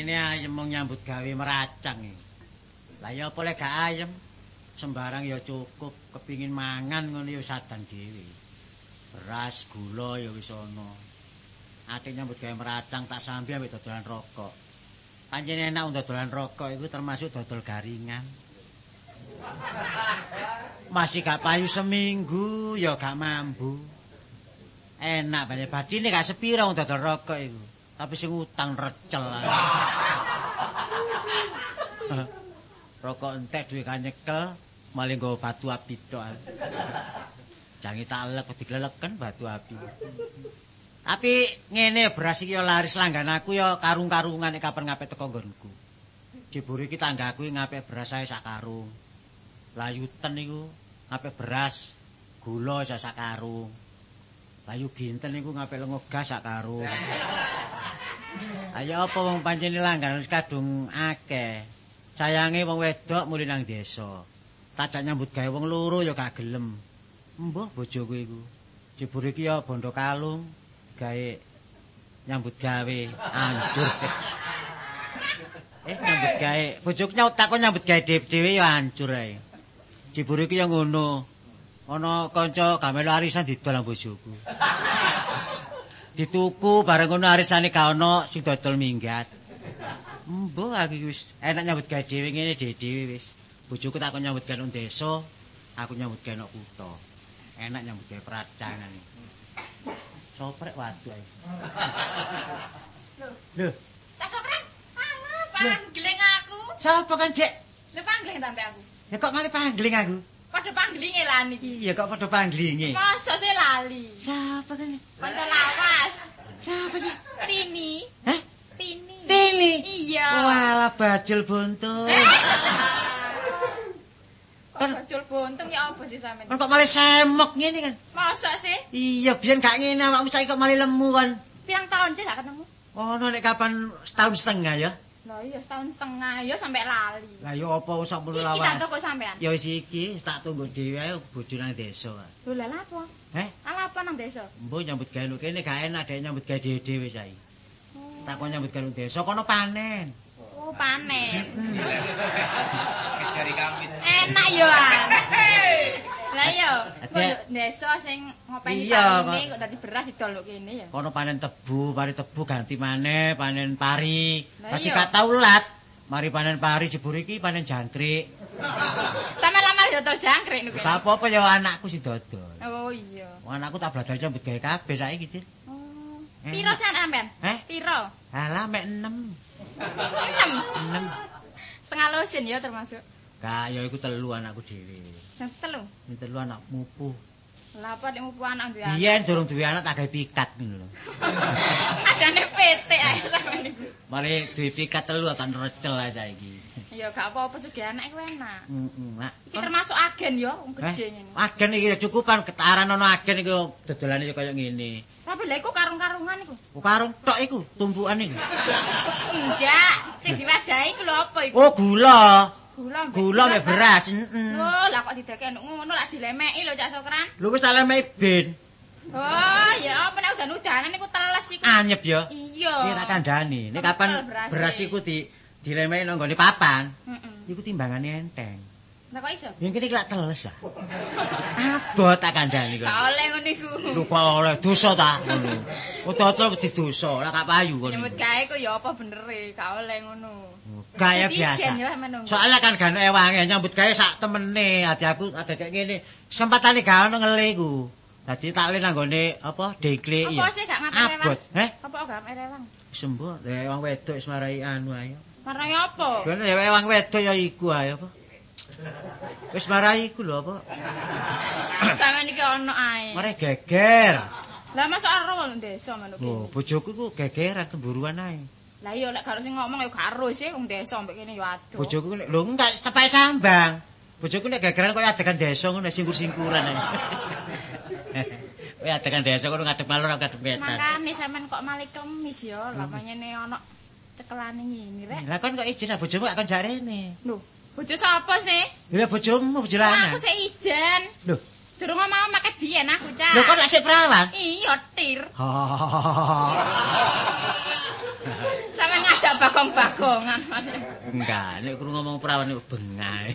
Pancene ayem mung nyambut gawe meracang iki. Lah ya apa lek gak ayem? Sembarang ya cukup, kepingin mangan ngono ya sadan dhewe. Beras, gula ya wis ana. Ate nyambut gawe meracang tak sambi ambek dodolan rokok. Pancene enak dodolan rokok iku termasuk dodol garingan. Masih gak payu seminggu ya gak mambu. Enak banyak badine gak sepira wong dodol rokok iku. Tapi sing utang recel. Rokok entek duwe kanyekel, malah nggo batu api tok. Jange tak elek digleleken batu api. Tapi ngene beras iki ya laris langgan aku ya karung-karungan nek kapan ngapik teko nggonku. Jebure iki tanggaku ngapik beras ae sak karung. Layuten niku ngapik beras, gula sak karung. Layu ginten niku ngapik lengo gas sak karung. Ayo apa wong pancene langganan wis kadung akeh. Sayange wong wedok muli nang desa. Tajak nyambut gawe wong loro ya gak gelem. Mbah bojoku iku. Jebure iki ya bondo kalung gawe nyambut gawe anjur. Nyambut gawe bojoku takon nyambut gawe dhewe ya hancur ae. Jebure iki ya ngono. Ana kanca gamel arisan didol nang bojoku. Dituku bareng ngono arisane gak ana sing dodol minggat. Mbah aku wis enak nyambut gawe dhewe ngene dhewe wis. Bojoku takon nyambut gawe nang desa, aku nyambut gawe nang kutha. Enak nyambut gawe peradangan. Soprek waduh ae. Lho, tak soprek. Panggling aku. Sapa kan, Cek? Lho panggling sampe aku. Ya kok malah panggling aku? Padha panglinge lan iki. Iya kok padha panglinge. Masa sih lali. Siapa kan? Kanca lawas. Siapa sih? Tini. Hah? Tini. Tini. Iya. Walah bajul buntung. Kan bajul buntung ya apa sih sampean? Kan kok malah semok ngene kan? Masa sih? Iya, biyen gak ngene awakmu saiki kok malah lemu kan. Pirang tahun sih gak ketemu? Ono nek kapan setahun setengah ya? Lah iya setahun setengah ya sampai lali. Lah yo apa wis sampun lawas. Iki tak toko sampean. Ya wis iki tak tunggu dhewe ae bojo nang desa. Lho lha apa? Ala apa nang desa? Mbok nyambut gawe kene gak enak dhek nyambut gawe dhewe saiki. Takon nyambut gawe desa kono panen. Oh, panen. Kejari kami. Enak yo an. Lah yo, desa sing ngopeni ini kok dadi beras didol kene ya. Kono panen tebu, mari tebu ganti maneh panen pari. Dadi gak tau lat. Mari panen pari jebure iki panen jangkrik. Sampe lama dodol jangkrik niku. Gak apa-apa ya anakku sing dodol. Oh iya. Wong anakku tak bladal nyambut gawe kabeh saiki, Dit. Oh. Piro sampean? Piro? Alah mek 6. 6. Setengah lusin ya termasuk. Gak ya iku 3 anakku dhewe. 3? 3 anak mupu. Lah apa nek mupu anak duwe anak? Biyen durung duwe anak tak gawe pikat ngono lho. Adane PT ae sampean niku. Mari duwe pikat 3 kan recel ae saiki. Ya gak apa-apa sugih anak iku enak. Heeh. Iki termasuk agen ya, wong gedhe ngene. Agen iki cukupan ketaran ana agen iku dodolane kaya ngene. Tapi lha iku karung-karungan iku. Karung tok iku, tumpukan iku. Enggak, sing diwadahi iku lho apa iku? Oh, gula. Gula mek beras, heeh. Oh, lah kok dideke ngono lak dilemeki lho Cak Sokran. Lho wis tak lemeki ben. Oh, ya apa nek udan-udanan iku teles iku. Anyep ya. Iya. Iki tak kandhani. Nek kapan beras iku dilemeki nang nggone papan. Iku timbangane enteng. Lah kok iso? Yen kene iki lak teles ah. Abot tak kandhani kok. Gak oleh ngono iku. Lho kok oleh dosa ta ngono. Kok dodol didosa, lah gak payu ngono. Nyebut gawe ku ya apa bener e, gak oleh ngono. Gaya biasa. Soalnya kan gak ewange nyambut gawe sak temene. Ati aku ada kayak ngene. Kesempatane gak ono ngele iku. Dadi tak le nang gone apa dekle ya. Apa sih gak ngapel abot, Apa gak ngapel ewang? Sembuh, wong wedok wis marai anu ae. Marai apa? Kene wong wedok ya iku ae apa. Wis marai iku lho apa. Sampeyan iki ono ae. Marai geger. Lah masuk aro wong desa ngono ki. Oh, bojoku ku gegeran temburuan ae. Lah iya lek kalau sing ngomong ya karo sih wong desa mbek kene ya adoh. Bojoku lho enggak sepae sambang. Bojoku nek gegeran koyo adegan desa ngono singkur-singkuran ae. Kowe adegan desa kono ngadep malur ngadep wetan. Makane sampean kok malih kemis ya, lah panyene ono cekelane ngene rek. Lah kon kok izin bojomu gak kon jarene. Lho, bojo sapa sih? Ya bojomu bojo lanang. Aku sik ijen. Lho, durung mau maket biyen aku, Cak. Lho kok lak sik perawan? Iya, tir. Sampeyan ngajak bagong-bagongan. Enggak, nek krungu ngomong perawan niku bengae.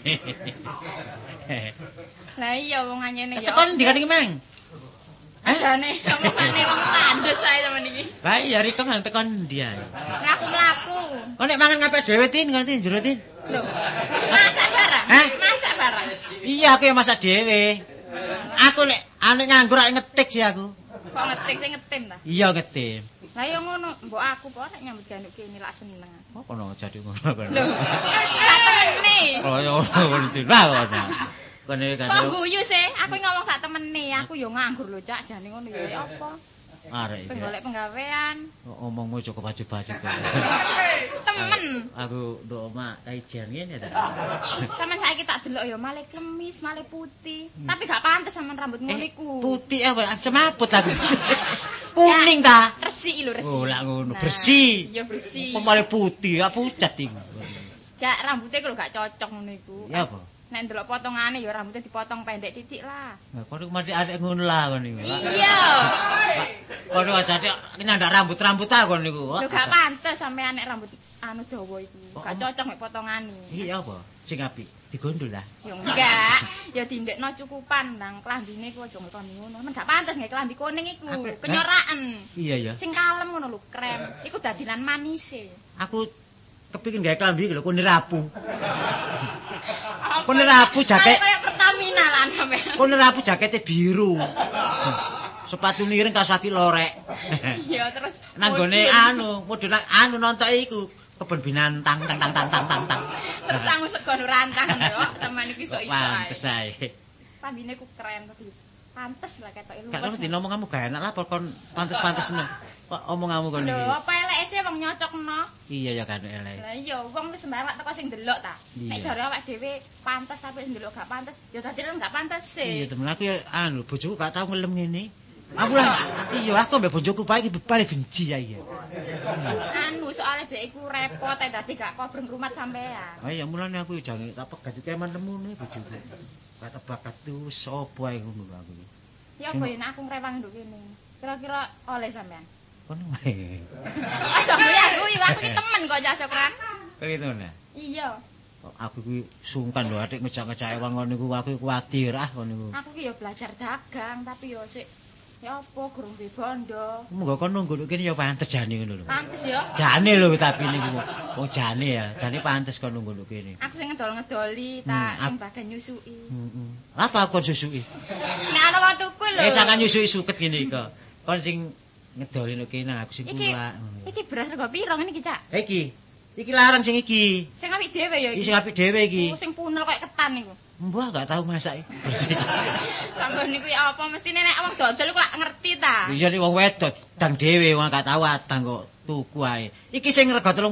Lah iya wong anyene ya. Tekan ndi kan iki, Mang? Ajane omongane wong tandus ae temen iki. Lah iya riko nang tekan ndi ae. Aku mlaku. Kok nek mangan ngapik dhewe tin ngerti jero tin? Lho. Masak barang. Hah? Masak barang. Iya aku yang masak dhewe. Aku nek ane nganggur ae ngetik sih aku. Kok ngetik sing ngetim ta? Iya ngetim. Lah ya ngono, mbok aku kok nek nyambut ganduk kene lak seneng. Oh kono jadi ngono kan. Lho. Sak temene. Oh ya ngono tin. Lah kono. Kene kan. Kok guyu sih? Aku ngomong sak temene, aku yo nganggur lho Cak, jane ngono ya apa? Arek iki. Penggolek penggawean. Omongmu cukup baju-baju kok. Temen. Aku nduk omak kaijan ngene ta. Sampeyan saiki tak delok ya male klemis, male putih. Tapi gak pantes sampean rambut ngono iku. Putih apa? Semaput aku. Kuning ta? Resik lho, resik. Oh, lah ngono, bersih. Iya bersih. Pemale putih, pucat iki. Gak rambutnya kalau gak cocok ngono iku. Ya apa? Nek ndelok potongane ya rambutnya dipotong pendek titik lah. Nah, kono mati arek ngono lah kono niku. Iya. Kono ajane nyandak rambut-rambut ta kono niku. Lho gak pantes sampean nek rambut anu dawa iku. Gak cocok mek potongane. Iya apa? Sing apik digondol lah. Ya enggak, ya dindekno cukupan nang klambine ku aja ngetoni ngono. Men gak pantes nggih klambi kuning iku. Kenyoraken. Iya ya. Sing kalem ngono lho, krem. Iku dadilan manise. Aku kepikir gawe klambi lho kone rapu. Kone rapu jaket. Kayak Pertamina lan sampean. Kone rapu jakete biru. Sepatu miring kaos kaki lorek. Iya terus Nanggone anu, model anu nonton iku kebon binatang tang. Terus aku segon rantang yo, sampean iki iso-iso ae. Pantes ae. Pambine ku keren tapi pantes lah ketoke luwes. Gak ngerti ngomong kamu gak enak lah kon pantes-pantes kok omonganmu kon iki. Lho, apa eleke sih wong nyocokno? Iya ya kan elek. Lah iya, wong wis sembarang teko sing delok ta. Iya. Nek jare awake dhewe pantes tapi sing delok gak pantes, ya dadi gak pantes sih. Iya temen aku ya anu bojoku gak tau ngelem ngene. Aku lah iya aku mbek bojoku bae iki paling benci ya iya. Anu soalnya dhek iku repot dadi gak kobreng rumah sampean. Ah ya mulane aku jange tak pegat keman temune bojoku. Kata bakat tuh sapa ae ngono aku. Ya apa ya nek aku ngrewang nduk kene. Kira-kira oleh sampean. Kono wae. Aja aku iki temen kok Cak Sokran. Kok itu nah. Iya. Aku kuwi sungkan lho atik ngejak-ngejake wong ngono niku aku kuwatir ngono niku. Aku ki ya belajar dagang tapi ya sik ya apa gurung duwe bondo. Monggo kono nggone kene ya pantes jane ngono lho. Pantes ya. Jane lho tapi niku wong jane ya, jane pantes kono nggone kene. Aku sing ngedol-ngedoli ta sing badan nyusui. Heeh. Apa kon susuki? Nek ana wong tuku lho. Sangan nyusui suket ngene iki. Kon sing ngedoli nek kene aku sing pula. Iki beras rego piro ngene iki, Cak? Iki larang sing iki. Sing apik dhewe ya iki. Iki sing apik dhewe iki. Oh, sing punel koyo ketan niku. Mbah gak tau masak bersih. Sampeyan niku ya apa mesti nek wong dodol ku lak ngerti ta. Iya nek wong wedok dang dhewe wong gak tau adang kok tuku ae. Iki sing rega 34.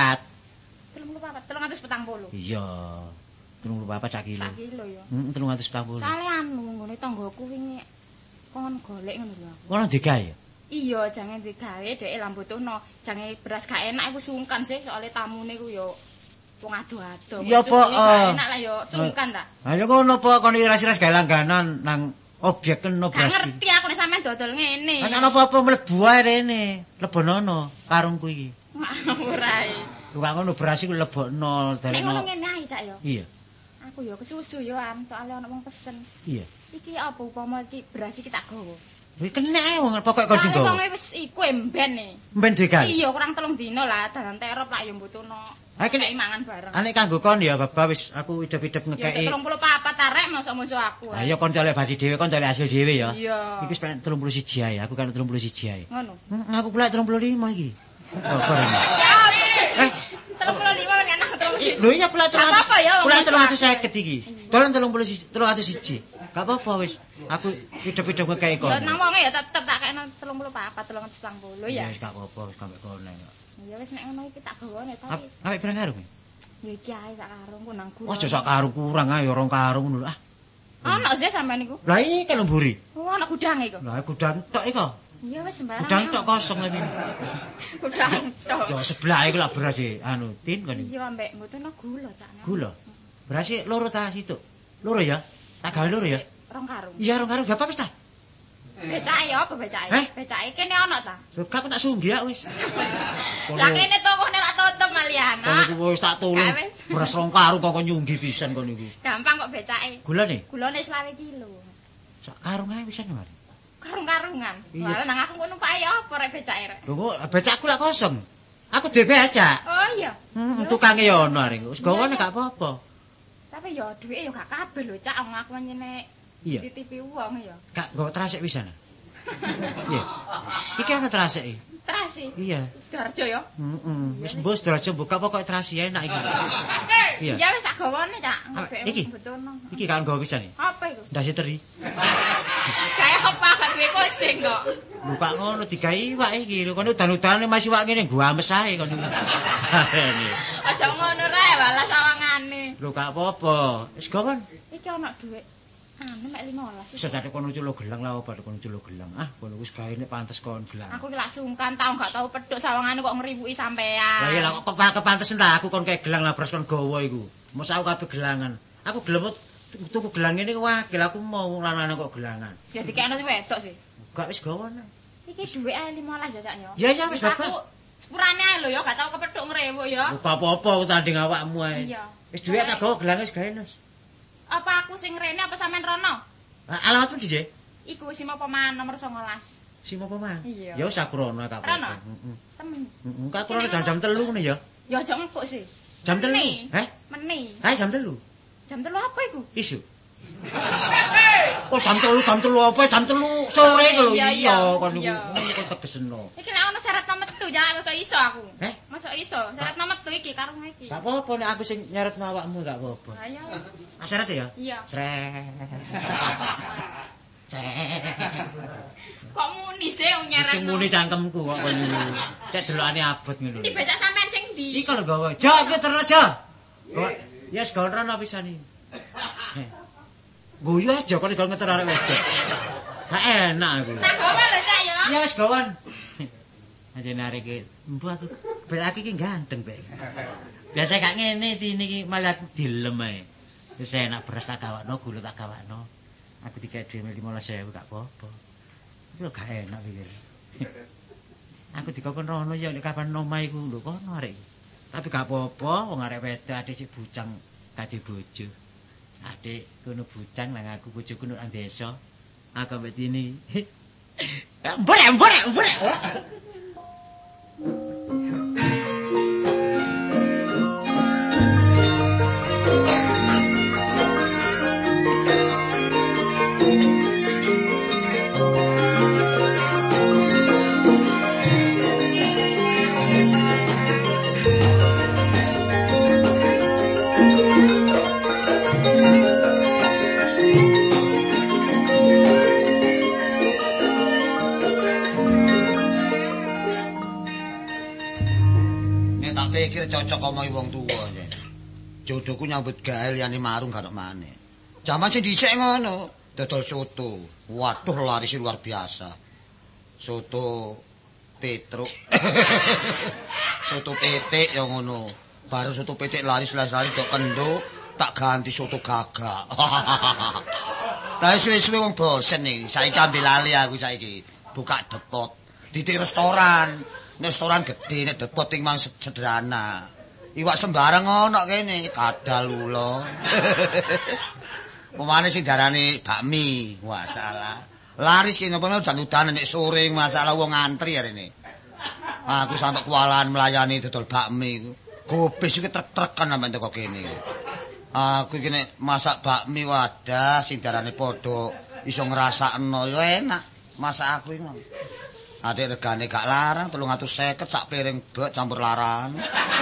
340. Iya. 34 sak kilo. Sak kilo ya. Heeh 340. Sale anu nggone tanggoku wingi kon golek ngono lho aku. Ngono digawe. Iya, jange digawe dhek lambutuno. Jange beras gak enak aku sungkan sih soalnya tamune ku yo wong ado-ado. Iya apa enak lah yo sungkan ta. Ha ya ngono apa kon iras-iras gawe langganan nang objek kena beras. Gak ngerti aku nek sampean dodol ngene. Ana apa-apa mlebu ae rene. Lebonono karungku iki. Ora ae. Luwak ngono beras iku lebokno Nek ngono ngene ae Cak yo. Iya. Aku yo kesusu yo an soalnya ana wong pesen. Iya. Iki apa upama iki beras iki tak gowo. Wis kena ae wong pokoke kon sing gowo. Soale wong wis iku emben e. Mben digawe. Iya, kurang 3 dina lah dalan terop lak yo mbutuhno. Ha kene mangan bareng. Ane kanggo kon ya Baba wis aku idep-idep ngekeki. Ya 34 arek mosok-mosok aku. Ha ya kon colek badi dhewe kon colek hasil dhewe ya. Iya. Iki wis 31 ae, aku kan 31 ae. Ngono. Aku pula 35 iki. Oh, keren. Ya. 35 lan enak 35. Lho iya pula 300. Pula 350 iki. Dolan 301. Gak apa-apa wis. Aku idep-idep ngekeki kon. Ya nang wonge ya tetep tak kena 34 390 ya. Ya wis gak apa-apa sampe kono. Ya wis nek ngono iki tak gawone tapi. Awake pirang karung? Ya iki ae sak karungku nang guru. Aja sak karung kurang ae 2 karung ngono ah. Ana sih sampean niku. Lah iki lho mburi. Oh, ana gudange iku. Lah gudang tok iki kok. Iya wis sembarang. Gudang tok kosong iki. Gudang tok. Ya sebelah iku lah beras e anu tin kon iki. Iya ambek mboten gula cak. Gula. Beras e loro ta situ. Loro ya? Tak gawe loro ya? 2 karung. Iya 2 karung gak apa-apa wis ta. Becake ya apa becake? Becake kene ana ta? Lho kok tak sunggih wis. Lah kene tokone lak tutup malian. Kono wis tak tulung. Beras rong karung kok nyunggi pisan kono niku. Gampang kok becake. Gulane? Gulane 20 kilo. Sak karung ae pisan mari. Karung-karungan. Lah nang aku kok numpake apa rek becake rek? Lho becakku lak kosong. Aku dhewe becak. Oh iya. Tukange ya ono arek. Wis gawane gak apa-apa. Tapi ya duwike ya gak kabeh lho cak wong aku nyene titipi wong ya. Gak nggo trasik pisan. Iya. Iki ana trasik iki. Trasi? Iya. Sidoarjo ya? Heeh. Wis mbok Sidoarjo buka pokoke trasi enak iki. Iya. Ya wis tak gawane cak. Iki. Iki kan nggo pisan iki. Apa iku? Ndase teri. Saya apa gak duwe kucing kok. Lupa ngono digawe iwak iki lho kono udan-udane masih iwak ngene nggo ames ae kono. Aja ngono rek, walah sawangane. Lho gak apa-apa. Wis gawon. Iki ana dhuwit. Anu mek 15. Wis dadi kono culo gelang lah apa kono culo gelang. Ah, kono wis gawe nek pantes kon gelang. Aku lak sungkan tau gak tau pedhok sawangane kok ngriwuki sampean. Lah iya lah kok kepantesen ta aku kon kayak gelang lah bros kon gawa iku. Mos aku kabeh gelangan. Aku gelem tuku gelang ngene wakil aku mau lanane kok gelangan. Ya dikekno sing wedok sih. Gak wis gawon. Iki dhuwit ae 15 ya cak yo. Ya wis bapak. Sepurane ae lho ya gak tau kepethuk ngrewuk ya. Ora apa-apa tanding awakmu ae. Iya. Wis dhuwit tak gawa gelang wis gawe Nes. Apa aku sing rene apa sampean rono? Alamatmu ndi, Jek? Iku Simo Peman nomor 19. Simo Peman? Iya. Ya wis aku rono gak apa-apa. Heeh. Temen. Heeh, aku rono jam 3 ngene ya. Ya aja engkuk sih. Jam 3? Meni. Jam 3. Jam 3 apa iku? Isu. Oh jam 3 apa? Jam 3 sore lho. Iya, kon niku kok tegeseno. Iki nek ono syarat metu ya mosok iso aku. Mosok iso, syarat metu iki karo iki. Gak apa-apa nek aku sing nyaretno awakmu gak apa-apa. Ha iya. Syarat ya? Iya. Kok muni sih nyaretno? Sing muni cangkemku kok kon niku. Nek delokane abot ngono. Iki becak sampean sing ndi? Iki lho gawe. Jo iki terus jo. Ya wis gawe rono pisan iki. Guyu aja kok nek ngeter arek wedok. Gak enak aku. Tak gawe lho cak ya. Ya wis gawon. Anjene arek iki, mbok aku bek aku iki ganteng bek. Biasa gak ngene iki malah aku dilem ae. Wis enak beras tak gawakno, gula tak gawakno. Aku dikek dhewe 15.000 gak apa-apa. Itu gak enak pikir. Aku dikokon rono ya nek kapan omah iku lho kono arek iki. Tapi gak apa-apa wong arek wedok adik sik bujang kadi bojo. Adik kono bujang nang aku bojoku nang desa. Aku mbek dini. Mbore. Cocok omongi wong tuwa. Jodohku nyambut gawe liyane marung karo maneh. Jaman sing dhisik ngono, dodol soto. Waduh laris luar biasa. Soto Petruk. Soto petik ya ngono. Baru soto petik laris-laris tok kendo, tak ganti soto gagak. Lah suwe-suwe wong bosen iki. Saiki ambil lali aku saiki. Buka depot. Didik restoran. Restoran gede nek depot ing mang sederhana. Iwak sembarang ono kene, kadal ulo. Pemane sing darane bakmi. Wah, salah. Laris ki napa udan-udan nek sore masalah wong antri arene. Aku sampe kewalahan melayani dodol bakmi. Gobis iki trek-trekan sampe teko kene. Aku iki nek masak bakmi wadah sing darane padha iso ngrasakno yo enak. Masak aku iki. Adik regane gak larang 350 sak piring bek campur laran.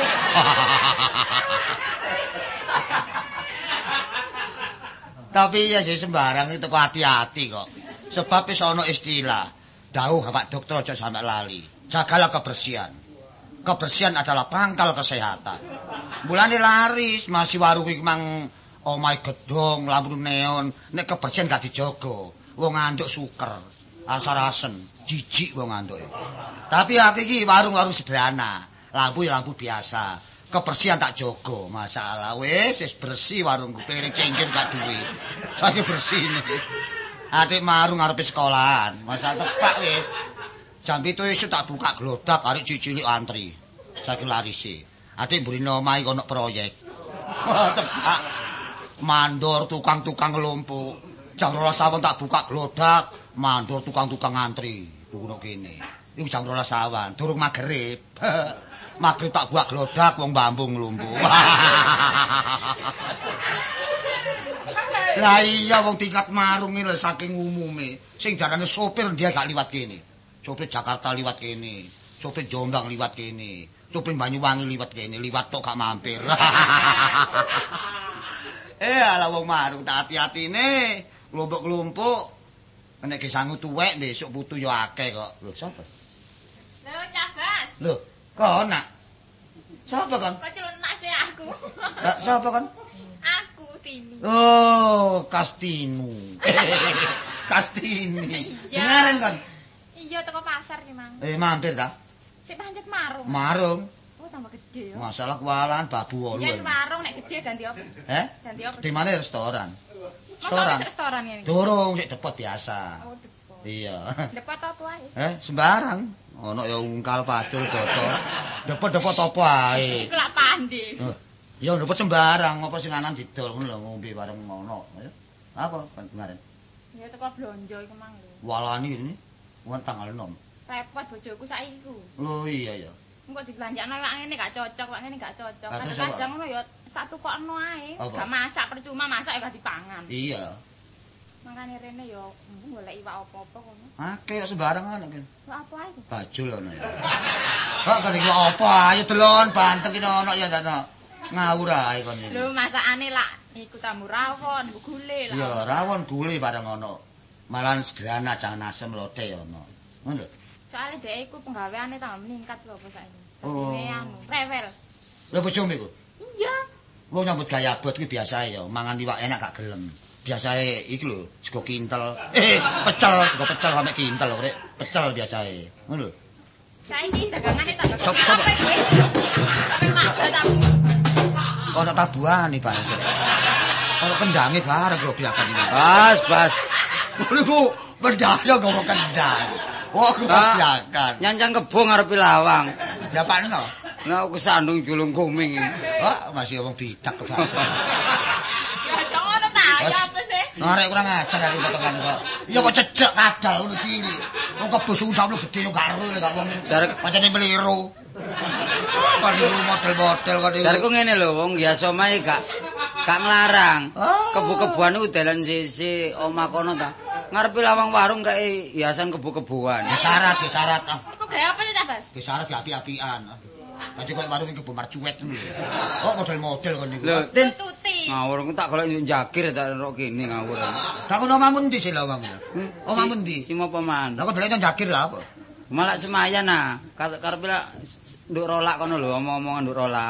Tapi ya sih sembarang itu kok hati-hati kok. Sebab wis ana istilah, dawuh Pak Dokter aja sampe lali. Jagalah kebersihan. Kebersihan adalah pangkal kesehatan. Mulane laris masih warung iki mang omahe gedhong, lampu neon, nek kebersihan gak dijogo, wong anduk suker, asar-asen. Jijik wong antuk. Tapi aku iki warung-warung sederhana. Lampu ya lampu biasa. Kebersihan tak jogo. Masalah wis bersih warungku. Piring cengkir gak duwe. Saiki bersih ini. Atik marung ngarepe sekolahan. Masa tepak wis. Jam 7 esuk tak buka glodak arek cilik antri. Saking larise. Atik mburine omahe kono proyek. Tepak. Mandor tukang-tukang ngelumpuk. Jam 12 awan tak buka glodak, mandor tukang-tukang antri. Kuno kene. Iku jam 12 awan, durung magrib. Magrib tak buka glodak wong bambung ngelumpuk. Lah iya wong tingkat marung iki lho saking umume. Sing darane sopir dia gak liwat kene. Sopir Jakarta liwat kene. Sopir Jombang liwat kene. Sopir Banyuwangi liwat kene, liwat tok gak mampir. Ala wong marung tak hati-hatine, klumpuk-klumpuk. Nek gesangu tuwek besok putu yo akeh kok. Lho sapa? Lho Cabas. Lho, kok nak? Sapa kon? Kok celunak sih aku. Lah sapa kon? Aku Tini. Oh, Kastinu. Kastini. Iya. Ngaren kon? Iya teko pasar ki, Mang. Mampir ta? Sik pancet marung. Marung. Oh, tambah gede ya. Masalah kualan babu 8. Yen warung nek gede ganti apa? Ganti apa? Di mana restoran? Masa restoran ini? Durung sik depot biasa. Oh, depot. Iya. Depot apa ae? Sembarang. Ono ya ungkal pacul dodol. Depot-depot apa ae. Iku lak pandi. Ya depot sembarang, apa sing anan didol ngono lho ngombe bareng ngono. Apa kemarin? Ya teko blonjo iku Mang lho. Walani ini. Wong tanggal 6. Repot bojoku saiki ku. Oh iya ya. Engko dibelanjakno wak ngene gak cocok, wak ngene gak cocok. Lah, terus Kadang-kadang ngono ya tak tukokno ae. Wis gak masak percuma masak ya gak dipangan. Iya. Makane rene ya golek iwak apa-apa kono. Akeh sembarang ana kan. Wak apa ae? Bajul ana. Kok kan iki apa? Ayo delon banteng iki ana ya ndak ngawur ae kon iki. Lho masakane lak iku tamu rawon, gule lah. Ya rawon gule bareng ana. Malahan sederhana jangan asem lodeh ana. Ngono lho. Soale dhek iku penggaweane tambah meningkat lho apa saiki. Oh. Dadine anu, rewel. Lho bojomu iku. Iya. Wong nyambut gawe abot kuwi biasae ya, mangan iwak enak gak gelem. Biasae iki lho, sego kintel. Pecel, sego pecel sampe kintel rek. Pecel biasae. Ngono lho. Saiki dagangane tambah Sop. sampe mabet aku. Ono tabuhane bareng. Ono kendange bareng lho biakan iki. Bas. Ngono ku pendaya gowo kendang. Wah, aku biakan. Nyancang kebo ngarepe lawang. Ya pakno. Nah, aku sandung julung kuming. Wah, masih wong bidak kebakan. Ya aja ngono ta, ya apa sih? Arek kurang ajar ari potongan kok. Ya kok cecek kadal ngono cilik. Wong kebo susah gede yo gak ero gak wong. Pancene meliru. Kan iki model-model kan iki. Jarku ngene lho, wong biasa mae gak nglarang. Kebo-keboan iku dalan sisi omah kono ta. Ngarepe lawang warung kae hiasan kebo-keboan. Ya syarat. Iku gawe apa sih, Cabas? Ya syarat ya api-apian. Dadi koyo warung kebo marcuet ngono. Kok model-model kon niku. Lho, Tin. Tuti. Ngawur tak golek jagir tak ro kene ngawur. Tak ono omahmu ndi sih lho omahmu? Omahmu ndi? Si apa man? Lah kok delek jagir lah apa? Malah semayan nah. Karepe lak nduk rolak kono lho, omong-omongan nduk rolak.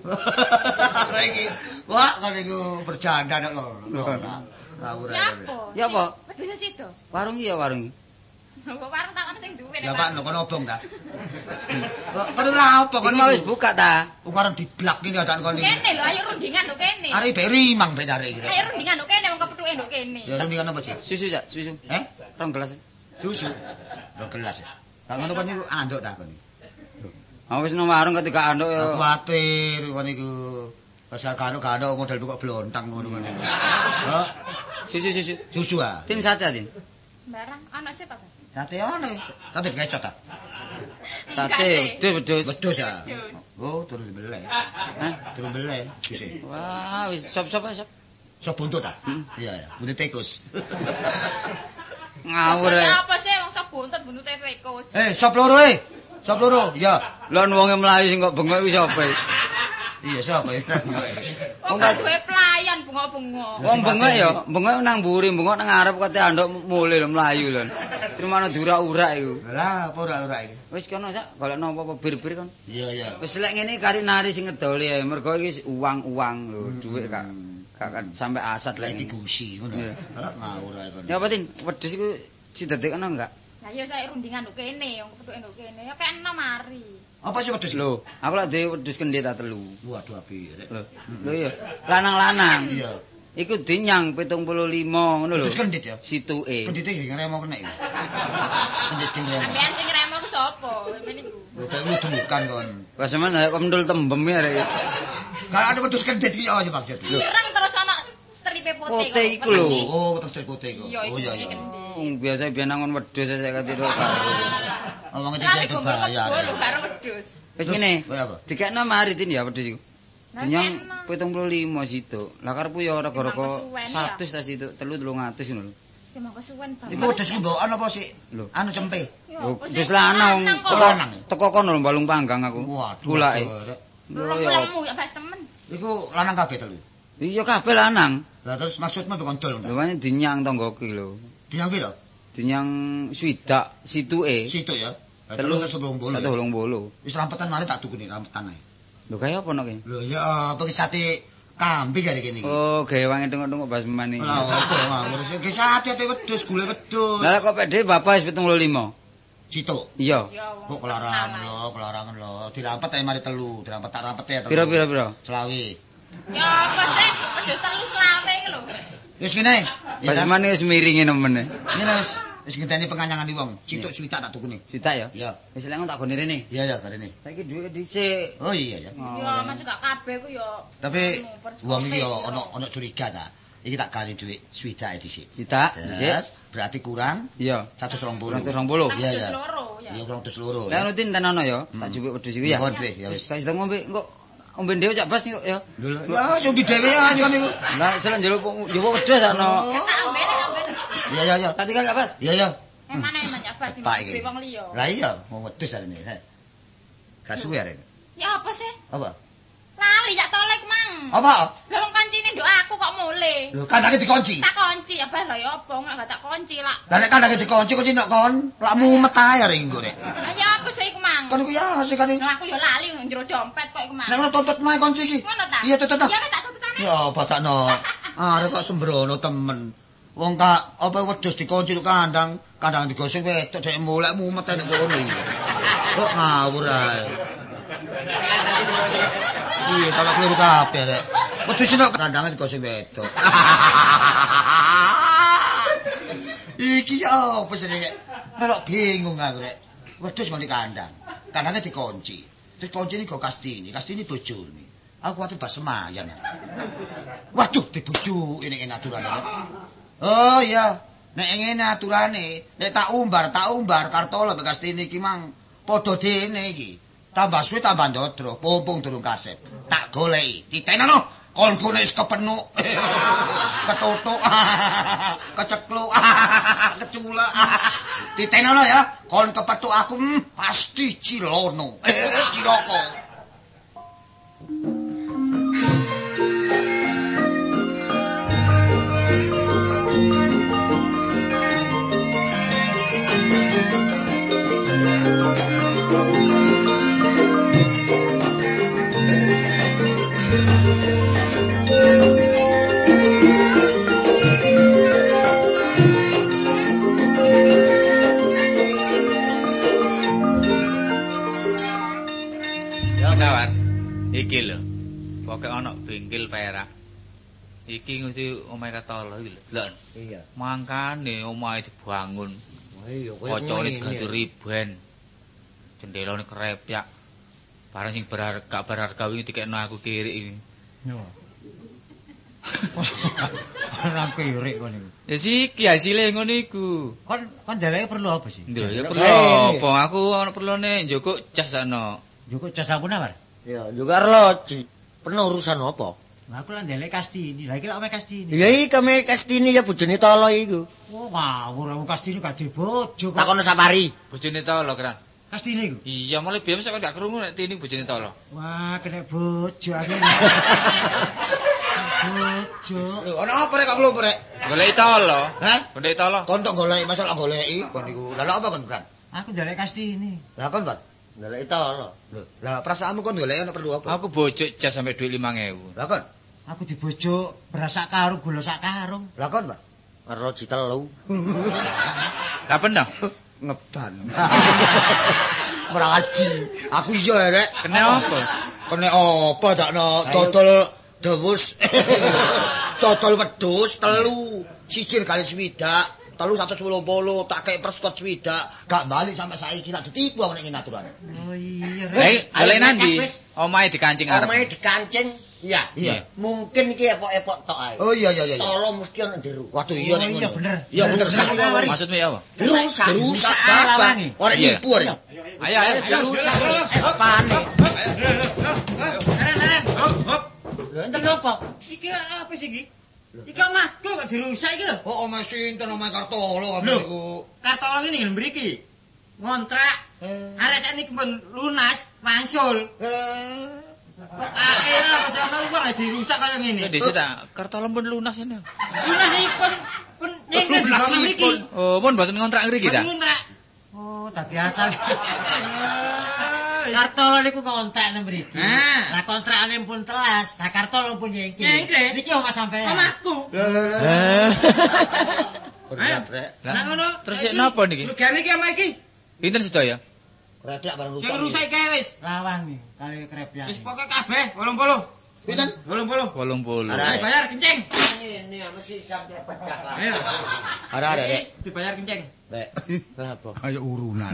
Iki. Wah, kan iku bercanda nek lho. Ngawur Ya ae. apa? Ya apa? Wedhus sido. Warung iya warung. Kok warung tak ono sing duwe. Ya Pak, nek kono obong ta. Kok ora apa Kon kon mau wis buka ta? Ukaran diblak iki adan kon iki. Kene lho, ayo rundingan lho kene. Arek beri mang ben arek iki. Ayo rundingan lho kene, wong kepethuke lho kene. Ya rundingan apa sih? Susu jak, susu. 2 gelas. Susu. 2 gelas. Tak ngono kon niku anduk ta kon. Ah wis nang warung ketika anduk ya. Kuwatir kon niku. Pasal karo model buka blontang ngono kon niku. Hah? Susu. Susu ah. Tin sate tin. Barang ana sih, Pak. Sate ono. Sate kecot ta. Sate, wedhus. Wedhus ah. Oh, turun dibeleh. Hah? Turun beleh. Wis. Wah, wis sop. So buntut ta? Iya ya, buntut tikus. Ngawur. Ya apa sih wong sok buntut tikus. Sop loro Sop loro. Ya. Lon wonge mlayu sing kok bengok wis sapa? Iya, sapa ya? Wong gak duwe pelayan bunga-bunga. Wong bengok nang mburi, bengok nang ngarep kate anduk mulih lho mlayu lho. Terima urak-urak iku. Lah, apa ora iki? Wis kono sak golekno apa bir-bir kon. Iya. Wis lek ngene kari nari sing ngedoli ae. Mergo iki uang lho, dhuwit gak sampai asat Lek lek iki gusi ngono. Ngawur ae kon. Ya apa tin? Wedhus iku didadekno enggak? Lah ya saya rundingan lho kene, wong kepethuke lho kene. Ya kene mari. Apa sih wedhus? Lho, aku lak dhewe wedhus kendhe ta 3. Waduh apik. Lho iya, lanang-lanang. Iya. Iku dinyang 75 ngono lho. Wedhus kendhit ya. Situke. Kendhite nggih ngremo kena iki. Kendhit ki ngremo. Sampeyan sing remo ku sapa? Meniku. Lho tak lu demukan kon. Wah sampean kok mendul tembem ya arek. Gak ada wedhus kendhit iki apa sih maksud? Ireng terus ana stripe putih. Putih iku lho. Oh, wedhus putih kok. Oh iya iya. Biasa biyen nangon wedhus saya kate karo. Wong iki jek bayar. Lho karo wedhus. Wis ngene. Apa? Dikekno maritin ya wedhus iku. Dinyang 75 situ. Lah karepku ya rega-rega 100 ta situ, 300 ngono lho. Ya mongko suwen banget. Iku wedhus mbokan apa sih? Anu cempe. Wedhus lanang. Teko kono lho balung panggang aku. Waduh. Kulake. Lemu ya pas temen. Iku lanang kabeh telu. Iya kabeh lanang. Lah terus maksudmu kondol. Lho pancen dinyang tanggoku lho. Dinyang piro? Dinyang swidak situke. Situ ya. Telu 180. 180. Wis rampetan mari tak tukuni rampetan ae. Lho kaya apa nek? Lho ya apa ki sate kambing kare kene iki. Oh, gawe wangi tengok-tengok basman iki. Lah opo ngawur ki sate wedhus gule wedhus. Lah kok pede bapak wis 75. Situ. Iya. Kok kelarangan lho. Dirampet ae mari telu, dirampet tak rampet ya telu. Piro? Selawi. Ya apa sih? Wedhus telu selawe iki lho. Wis kene. Basman wis miringi nemen. Ngene wis ngenteni penganyangan wong. Cituk swidak tak tukune. Swidak ya? Iya. Wis lek tak gone rene. Iya karene. Saiki dhuwit dhisik. Oh iya ya. Ya masuk gak kabeh ku ya. Tapi wong iki ya ana curiga ta. Iki tak kali dhuwit swidak dhisik. Swidak dhisik. Berarti kurang Iya. 120. 120. Iya ya. Ya. Iya kurang dus loro. Lah nutin tenono ya. Tak jupuk wedhus iku ya. Ya wis. Wis ngombe engko ombe dhewe cak bas kok ya. Ya sumbi dhewe ya kon niku. Lah selek njero wedhus ana. Iya. Tak tinggal gak bas? Iya. Emane ya pas Pak iki. wong liya. Lah iya, wong wedhus arene. Gak suwe arene. Ya apa sih? Apa? Lali jak tolek mang. Apa? Lah wong kancine nduk aku kok mule. Lho, kandange dikunci. Tak kunci ya bah lah ya apa gak tak kunci lah. Lah nek kandange dikunci kunci nek kon, lak mumet ae arek engko nek. Lah ya apa sih iku mang? Kan iku ya asik kan. Lah aku ya lali njero dompet kok iku mang. Nek ngono tuntut mae kunci iki. Ngono ta? Iya tuntut. Ya tak tututane. Ya batakno. Arek kok sembrono temen. Wong tak apa wedhus dikunci lu kandang digosok wedok dhek mulek mumet nek ngono iki. Kok ngawur ae. Iya, salah keliru kabeh rek. Wedhus nek kandangan digosok wedok. Iki apa sih nek melok bingung aku rek. Wedhus nang kandang. Kandange dikunci. Terus kunci ini go Kastini bojone. Aku kuwatir bas semayan. Waduh, dibujuk ini aturan. Oh iya, nek ngene aturane, nek tak umbar kartola Kastini iki mang padha dene iki. Tambah suwe tambah ndodro, pompong durung kaset. Tak goleki. Titenono, konkone wis kepenuk. Ketutuk. Kecekluk. Keculak. Titenono ya, kon kepethuk aku pasti cilono. Ciloko. Iki lho. Pokoke ana bengkel perak. Iki mesti omahe Katolo iki lho. Lho. Iya. Mangkane omahe dibangun. Iya, Kocone diganti riben. Jendelane krepyak. Barang sing berharga wingi dikekno aku kirik iki. Yo. Ora kirik kon iku. Ya siki hasile ngono iku. Kon ndeleke perlu apa sih? Lho ya perlu apa? Aku ana perlune njukuk cas ana. Njukuk cas aku nawar. Ya, juga arloji. Penuh urusan apa? Aku lah ndelek Kastini. Lah iki lak ame Kastini. Ya iki kame Kastini ya bojone Tolo iku. Oh, ngawur aku Kastini gak duwe bojo kok. Takono Sapari. Bojone Tolo kran. Kastini iku. Iya, mulai biyen sak gak krungu nek Tini bojone Tolo. Wah, kena bojo aku. Bojo. Lho, ana apa rek kok nglumpur rek? Goleki Tolo. Hah? Goleki Tolo. Kon tok goleki, masalah goleki kon niku. Lah apa kon, Bran? Aku ndelek Kastini. Lah kon, Bran? Ndelok Tolo. Lho, lah perasaanmu kon goleki ana perlu apa? Aku bojok cas sampai duit 5.000. Lah kon? Aku dibojo beras sak karung, gula sak karung. Lah kon, Bran? Arloji telu. Kapan dong? Ngeban. Meraji. Aku iya rek. Kena apa? Kena apa dakno dodol dewus. dodol wedhus 3, 1 kali swidak, 380, tak kei perskot swidak, gak balik sampai saiki tak ditipu aku nek ngene aturan. Oh iya. Golek nandi? Omahe dikancing arep. Omahe dikancing. Iya. Mungkin iki epok-epok tok ae. Oh iya. Tolo mesti ana jero. Waduh iya nek ngono. Iya bener. Iya bener. Maksudmu ya apa? Dirusak lawange. Ora nipu ora. Ayo. Dirusak. Panik. Lho enten opo? Iki apa sih iki? Iki omahku kok dirusak iki lho. Oh omah sinten omah Kartolo niku. Kartolo iki ning mriki. Ngontrak. Arek sakniki pun lunas, wangsul. Ayo kesono wong dirusak kaya ngene. Dhisik tak Kartolo pun lunas ini. Lunas iki pun nyengkel di bawah mriki. Oh, pun mboten ngontrak ngriki ta? Ngontrak. Oh, dadi asal. Kartolo niku kontrak nang mriki. Lah kontrakane pun telas, lah Kartolo pun nyengkel. Niki omah sampean. Omahku. Berat rek. Lah ngono. Terus yen napa niki? Rugane iki omah iki. Pinten sedaya? Kreplak barang rusak. Sing rusak iki wis. Lawang iki, kali kreplak. Wis pokoke kabeh 80. Pinten? 80. Bayar kencing. Ini mesti sampe pedak lah. Ayo. Ada rek. Dibayar kencing. Rek. Kenapa? Kayak urunan.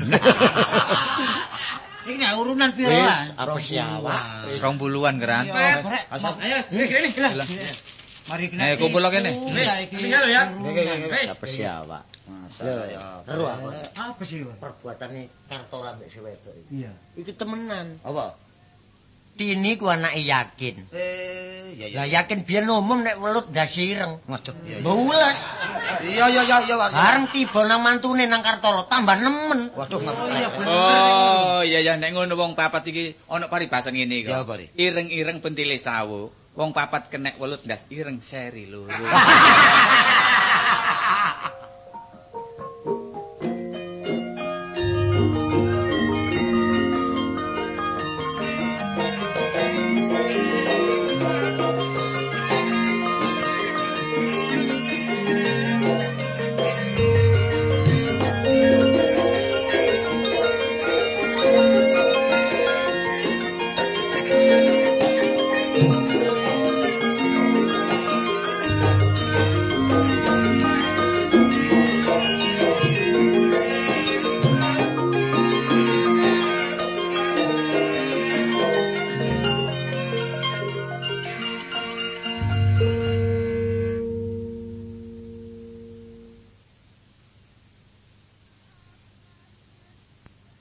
Iki nek urunan piro Wis, lah? apa siawak? 20-an keran. Ayo, kene. Mari kena. Ayo kumpul kene. Tinggal ya. Wis. Apa siawak? Seru aku. Apa sih? Perbuatane Kartolo ambek si wedok iki. Iya. Iki temenan. Apa? Tini ku anake yakin. Ya. Lah yakin biyen umum nek welut ndas ireng. Waduh, iya. Bules. Iya. Bareng tiba nang mantune nang Kartolo tambah nemen. Waduh, Oh, iya nek ngono wong papat iki ana paribasan ngene kok. Ya, Pari. Ireng-ireng pentile sawo. Wong papat kenek welut ndas ireng seri loro.